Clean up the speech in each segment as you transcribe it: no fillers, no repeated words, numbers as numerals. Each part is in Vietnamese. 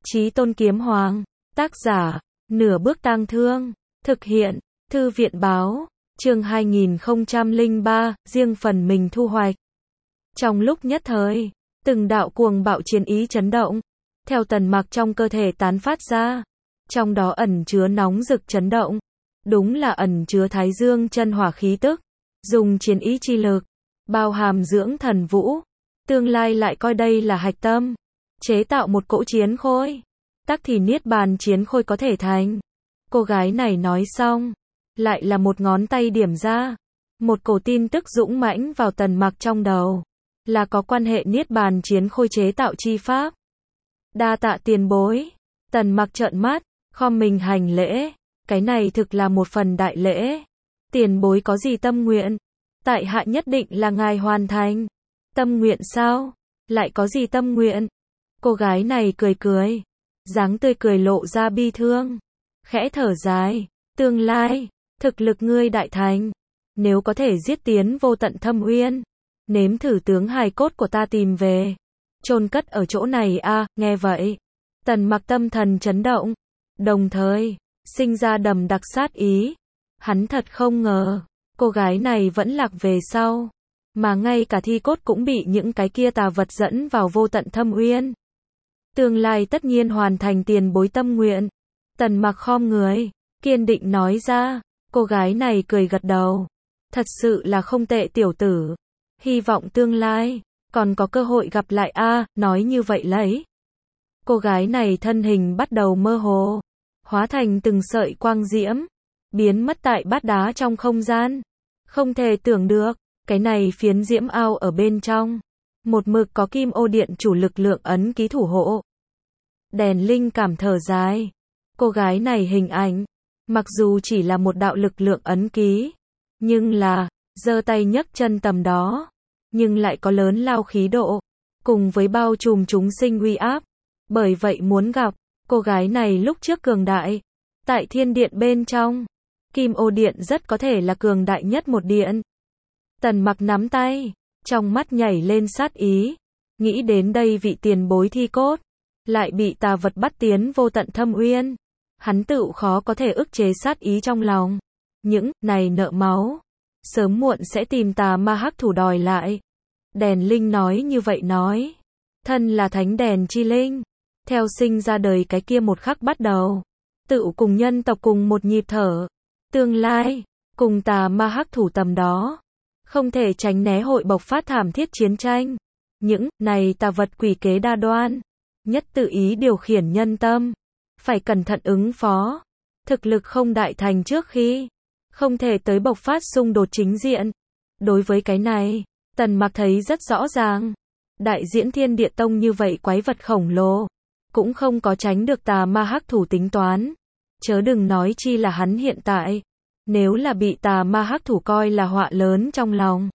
Chí Tôn Kiếm Hoàng, tác giả, Nửa Bước Tang Thương, thực hiện, Thư viện Báo, chương 2003, riêng phần mình thu hoạch. Trong lúc nhất thời, từng đạo cuồng bạo chiến ý chấn động, theo Tần Mặc trong cơ thể tán phát ra, trong đó ẩn chứa nóng rực chấn động, đúng là ẩn chứa Thái Dương chân hỏa khí tức, dùng chiến ý chi lực, bao hàm dưỡng thần vũ, tương lai lại coi đây là hạch tâm, chế tạo một cỗ chiến khôi, tắc thì niết bàn chiến khôi có thể thành. Cô gái này nói xong, lại là một ngón tay điểm ra, một cổ tin tức dũng mãnh vào Tần Mặc trong đầu, là có quan hệ niết bàn chiến khôi chế tạo chi pháp. Đa tạ tiền bối. Tần Mặc trợn mắt, khom mình hành lễ, cái này thực là một phần đại lễ. Tiền bối có gì tâm nguyện? Tại hạ nhất định là ngài hoàn thành. Tâm nguyện sao? Lại có gì tâm nguyện? Cô gái này cười cười, dáng tươi cười lộ ra bi thương, khẽ thở dài, tương lai, thực lực ngươi đại thành, nếu có thể giết tiến vô tận thâm uyên, nếm thử tướng hài cốt của ta tìm về, chôn cất ở chỗ này a. Nghe vậy, Tần Mặc tâm thần chấn động, đồng thời sinh ra đầm đặc sát ý. Hắn thật không ngờ, cô gái này vẫn lạc về sau, mà ngay cả thi cốt cũng bị những cái kia tà vật dẫn vào vô tận thâm uyên. Tương lai tất nhiên hoàn thành tiền bối tâm nguyện. Tần Mặc khom người, kiên định nói ra. Cô gái này cười gật đầu. Thật sự là không tệ tiểu tử. Hy vọng tương lai còn có cơ hội gặp lại a. Nói như vậy lấy. Cô gái này thân hình bắt đầu mơ hồ, hóa thành từng sợi quang diễm, biến mất tại bát đá trong không gian. Không thể tưởng được, cái này phiến diễm ao ở bên trong, một mực có Kim Ô Điện chủ lực lượng ấn ký thủ hộ. Đèn linh cảm thở dài. Cô gái này hình ảnh, mặc dù chỉ là một đạo lực lượng ấn ký, nhưng là, giơ tay nhấc chân tầm đó, nhưng lại có lớn lao khí độ, cùng với bao trùm chúng sinh uy áp. Bởi vậy muốn gặp, cô gái này lúc trước cường đại, tại thiên điện bên trong, Kim Ô Điện rất có thể là cường đại nhất một điện. Tần Mặc nắm tay, trong mắt nhảy lên sát ý, nghĩ đến đây vị tiền bối thi cốt, lại bị tà vật bắt tiến vô tận thâm uyên. Hắn tự khó có thể ức chế sát ý trong lòng. Những này nợ máu, sớm muộn sẽ tìm tà ma hắc thủ đòi lại. Đèn linh nói như vậy nói. Thân là thánh đèn chi linh, theo sinh ra đời cái kia một khắc bắt đầu, tự cùng nhân tộc cùng một nhịp thở. Tương lai, cùng tà ma hắc thủ tầm đó, không thể tránh né hội bộc phát thảm thiết chiến tranh. Những này tà vật quỷ kế đa đoan, nhất tự ý điều khiển nhân tâm, phải cẩn thận ứng phó. Thực lực không đại thành trước khi, không thể tới bộc phát xung đột chính diện. Đối với cái này, Tần Mặc thấy rất rõ ràng. Đại diễn Thiên Địa Tông như vậy quái vật khổng lồ, cũng không có tránh được tà ma hắc thủ tính toán. Chớ đừng nói chi là hắn hiện tại, nếu là bị tà ma hắc thủ coi là họa lớn trong lòng.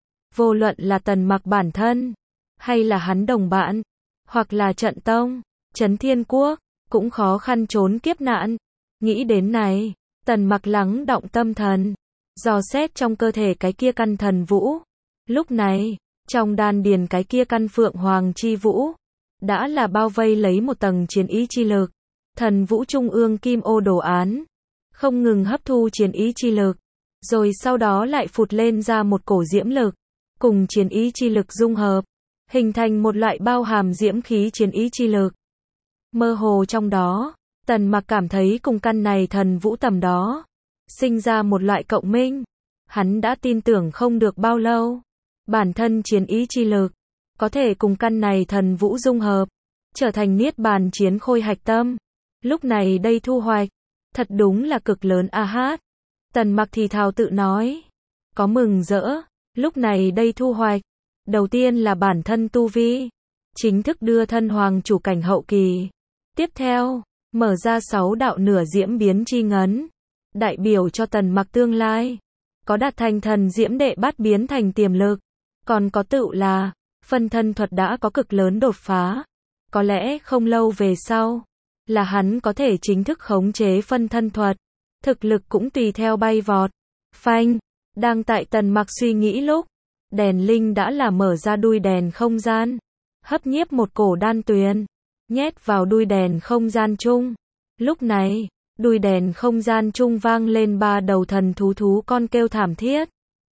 Vô luận là Tần Mặc bản thân, hay là hắn đồng bạn, hoặc là trận tông, Chấn Thiên Quốc, cũng khó khăn trốn kiếp nạn. Nghĩ đến này, Tần Mặc lắng động tâm thần, dò xét trong cơ thể cái kia căn thần vũ. Lúc này, trong đan điền cái kia căn Phượng Hoàng chi vũ, đã là bao vây lấy một tầng chiến ý chi lực. Thần vũ trung ương kim ô đồ án, không ngừng hấp thu chiến ý chi lực, rồi sau đó lại phụt lên ra một cổ diễm lực, cùng chiến ý chi lực dung hợp, hình thành một loại bao hàm diễm khí chiến ý chi lực. Mơ hồ trong đó, Tần Mặc cảm thấy cùng căn này thần vũ tầm đó, sinh ra một loại cộng minh. Hắn đã tin tưởng không được bao lâu, bản thân chiến ý chi lực, có thể cùng căn này thần vũ dung hợp, trở thành niết bàn chiến khôi hạch tâm. Lúc này đây thu hoạch, thật đúng là cực lớn a hát. Tần Mặc thì thào tự nói, có mừng rỡ, lúc này đây thu hoạch. Đầu tiên là bản thân tu vi, chính thức đưa thân hoàng chủ cảnh hậu kỳ. Tiếp theo, mở ra 6 đạo nửa diễm biến chi ngấn, đại biểu cho Tần Mặc tương lai, có đạt thành thần diễm đệ bát biến thành tiềm lực. Còn có tự là, phân thân thuật đã có cực lớn đột phá. Có lẽ không lâu về sau, là hắn có thể chính thức khống chế phân thân thuật, thực lực cũng tùy theo bay vọt. Phanh, đang tại Tần Mặc suy nghĩ lúc, đèn linh đã là mở ra đuôi đèn không gian, hấp nhiếp một cổ đan tuyền. nhét vào đuôi đèn không gian chung. Lúc này, đuôi đèn không gian chung vang lên 3 đầu thần thú con kêu thảm thiết.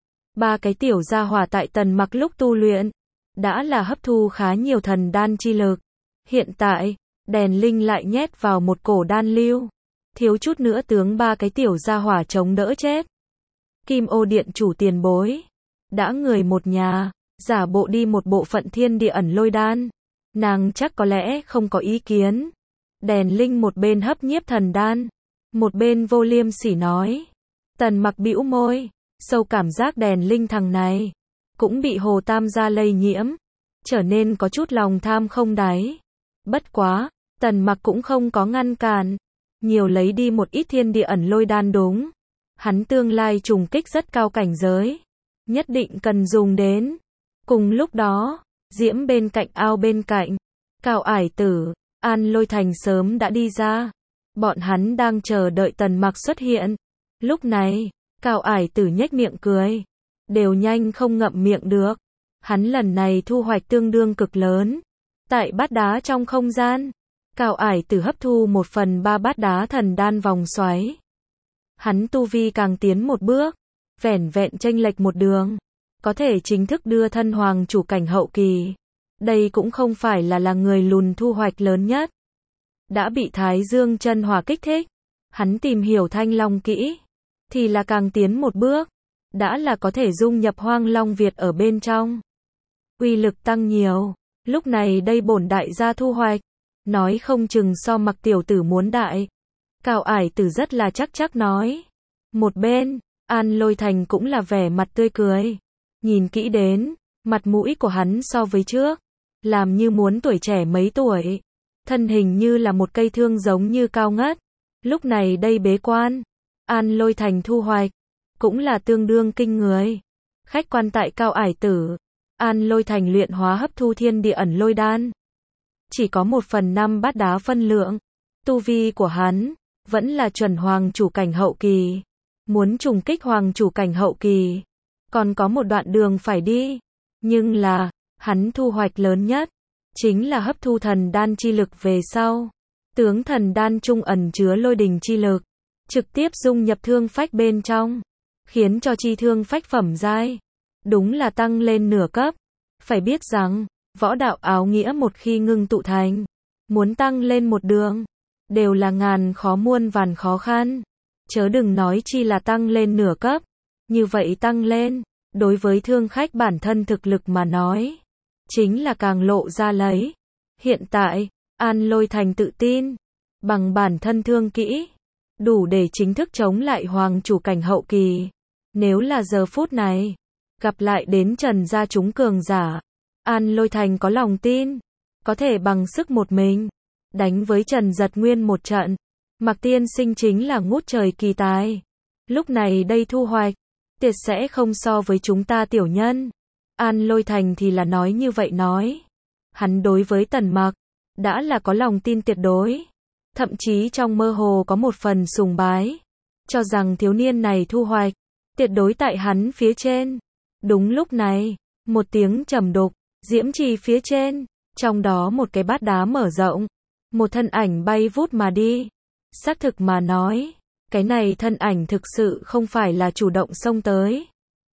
3 cái tiểu gia hỏa tại Tần Mặc lúc tu luyện, đã là hấp thu khá nhiều thần đan chi lực. Hiện tại, đèn linh lại nhét vào một cổ đan lưu, thiếu chút nữa tướng 3 cái tiểu gia hỏa chống đỡ chết. Kim Ô Điện chủ tiền bối, đã người một nhà, giả bộ đi một bộ phận thiên địa ẩn lôi đan, nàng chắc có lẽ không có ý kiến. Đèn linh một bên hấp nhiếp thần đan, một bên vô liêm sỉ nói. Tần Mặc bĩu môi, sâu cảm giác đèn linh thằng này cũng bị Hồ Tam gia lây nhiễm, trở nên có chút lòng tham không đáy. Bất quá, Tần Mặc cũng không có ngăn cản, nhiều lấy đi một ít thiên địa ẩn lôi đan đúng. Hắn tương lai trùng kích rất cao cảnh giới, nhất định cần dùng đến. Cùng lúc đó, Diễm bên cạnh ao bên cạnh, Cao Ải Tử, An Lôi Thành sớm đã đi ra. Bọn hắn đang chờ đợi Tần Mặc xuất hiện. Lúc này, Cao Ải Tử nhếch miệng cười, đều nhanh không ngậm miệng được. Hắn lần này thu hoạch tương đương cực lớn. Tại bát đá trong không gian, Cao Ải Tử hấp thu 1/3 bát đá thần đan vòng xoáy. Hắn tu vi càng tiến một bước, vẻn vẹn chênh lệch một đường, có thể chính thức đưa thân hoàng chủ cảnh hậu kỳ. Đây cũng không phải là người lùn thu hoạch lớn nhất. Đã bị Thái Dương chân hỏa kích thích, hắn tìm hiểu Thanh Long kỹ, thì là càng tiến một bước, đã là có thể dung nhập Hoang Long Việt ở bên trong. Uy lực tăng nhiều, lúc này đây bổn đại gia thu hoạch, nói không chừng so Mặc tiểu tử muốn đại. Cao Ải Tử rất là chắc nói. Một bên, An Lôi Thành cũng là vẻ mặt tươi cười. Nhìn kỹ đến, mặt mũi của hắn so với trước, làm như muốn tuổi trẻ mấy tuổi. Thân hình như là một cây thương giống như cao ngất. Lúc này đây bế quan, An Lôi Thành thu hoạch, cũng là tương đương kinh người. Khách quan tại Cao Ải Tử, An Lôi Thành luyện hóa hấp thu thiên địa ẩn lôi đan. Chỉ có 1/5 bát đá phân lượng. Tu vi của hắn vẫn là chuẩn hoàng chủ cảnh hậu kỳ. Muốn trùng kích hoàng chủ cảnh hậu kỳ, còn có một đoạn đường phải đi. Nhưng là, hắn thu hoạch lớn nhất, chính là hấp thu thần đan chi lực về sau. Tướng thần đan trung ẩn chứa lôi đình chi lực, trực tiếp dung nhập thương phách bên trong, khiến cho chi thương phách phẩm giai, đúng là tăng lên nửa cấp. Phải biết rằng, võ đạo áo nghĩa một khi ngưng tụ thành, muốn tăng lên một đường, đều là ngàn khó muôn vàn khó khăn. Chớ đừng nói chi là tăng lên nửa cấp. Như vậy tăng lên, đối với thương khách bản thân thực lực mà nói, chính là càng lộ ra lấy. Hiện tại, An Lôi Thành tự tin, bằng bản thân thương kỹ, đủ để chính thức chống lại hoàng chủ cảnh hậu kỳ. Nếu là giờ phút này, gặp lại đến Trần gia chúng cường giả, An Lôi Thành có lòng tin, có thể bằng sức một mình, đánh với Trần Giật Nguyên một trận. Mạc tiên sinh chính là ngút trời kỳ tài. Lúc này đây thu hoạch, tuyệt sẽ không so với chúng ta tiểu nhân. An Lôi Thành thì là nói như vậy nói. Hắn đối với Tần Mặc, đã là có lòng tin tuyệt đối. Thậm chí trong mơ hồ có một phần sùng bái. Cho rằng thiếu niên này thu hoạch, tuyệt đối tại hắn phía trên. Đúng lúc này, một tiếng trầm đục, diễm trì phía trên, trong đó một cái bát đá mở rộng. Một thân ảnh bay vút mà đi. Xác thực mà nói, cái này thân ảnh thực sự không phải là chủ động xông tới,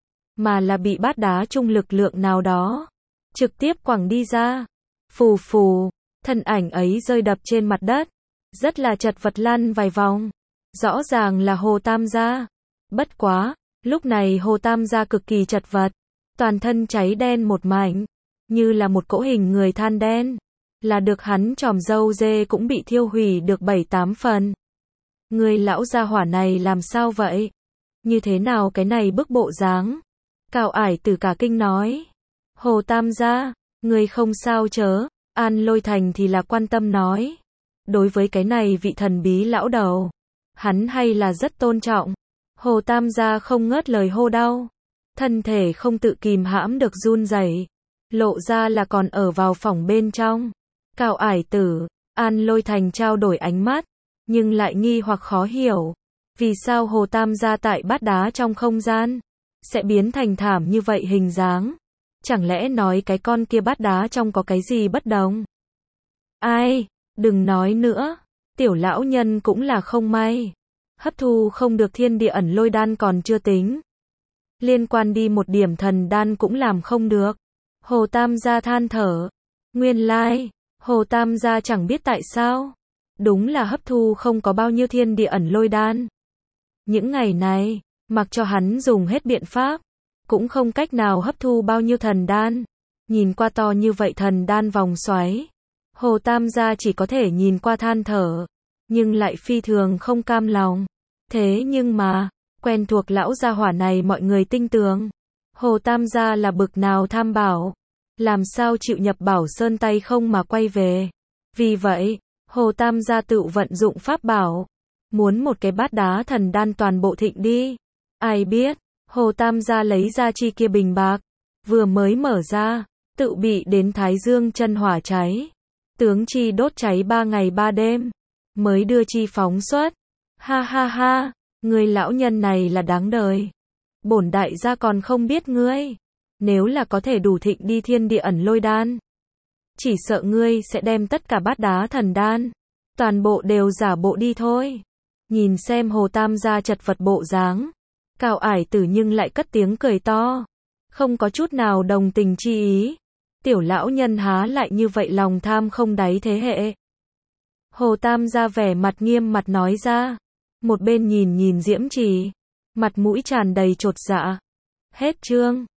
mà là bị bát đá trung lực lượng nào đó trực tiếp quẳng đi ra. Phù phù, thân ảnh ấy rơi đập trên mặt đất, rất là chật vật lăn vài vòng. Rõ ràng là Hồ Tam gia. Bất quá, lúc này Hồ Tam gia cực kỳ chật vật, toàn thân cháy đen một mảnh, như là một cỗ hình người than đen. Là được hắn tròm râu dê cũng bị thiêu hủy được 7-8 phần. Người lão gia hỏa này làm sao vậy? Như thế nào cái này bức bộ dáng? Cao Ải Tử cả kinh nói. Hồ Tam gia, người không sao chớ? An Lôi Thành thì là quan tâm nói. Đối với cái này vị thần bí lão đầu, hắn hay là rất tôn trọng. Hồ Tam gia không ngớt lời hô đau, thân thể không tự kìm hãm được run rẩy, lộ ra là còn ở vào phòng bên trong. Cao Ải Tử, An Lôi Thành trao đổi ánh mắt, nhưng lại nghi hoặc khó hiểu. Vì sao Hồ Tam gia tại bát đá trong không gian sẽ biến thành thảm như vậy hình dáng? Chẳng lẽ nói cái con kia bát đá trong có cái gì bất đồng? Ai? Đừng nói nữa, tiểu lão nhân cũng là không may. Hấp thu không được thiên địa ẩn lôi đan còn chưa tính. Liên quan đi một điểm thần đan cũng làm không được. Hồ Tam gia than thở. Nguyên lai, Hồ Tam gia chẳng biết tại sao. Đúng là hấp thu không có bao nhiêu thiên địa ẩn lôi đan. Những ngày này, mặc cho hắn dùng hết biện pháp, cũng không cách nào hấp thu bao nhiêu thần đan. Nhìn qua to như vậy thần đan vòng xoáy, Hồ Tam gia chỉ có thể nhìn qua than thở, nhưng lại phi thường không cam lòng. Thế nhưng mà, quen thuộc lão gia hỏa này mọi người tin tưởng. Hồ Tam gia là bực nào tham bảo, làm sao chịu nhập Bảo Sơn tay không mà quay về. Vì vậy, Hồ Tam gia tự vận dụng pháp bảo, muốn một cái bát đá thần đan toàn bộ thịnh đi. Ai biết, Hồ Tam gia lấy ra chi kia bình bạc, vừa mới mở ra, tự bị đến Thái Dương chân hỏa cháy. Tướng chi đốt cháy 3 ngày 3 đêm, mới đưa chi phóng xuất. Ha ha ha, người lão nhân này là đáng đời. Bổn đại gia còn không biết ngươi, nếu là có thể đủ thịnh đi thiên địa ẩn lôi đan, chỉ sợ ngươi sẽ đem tất cả bát đá thần đan, toàn bộ đều giả bộ đi thôi. Nhìn xem Hồ Tam gia chật vật bộ dáng, Cao Ải Tử nhưng lại cất tiếng cười to, không có chút nào đồng tình chi ý. Tiểu lão nhân há lại như vậy lòng tham không đáy thế hệ. Hồ Tam gia vẻ mặt nghiêm mặt nói ra, một bên nhìn nhìn Diễm Trì, mặt mũi tràn đầy chột dạ. Hết chương.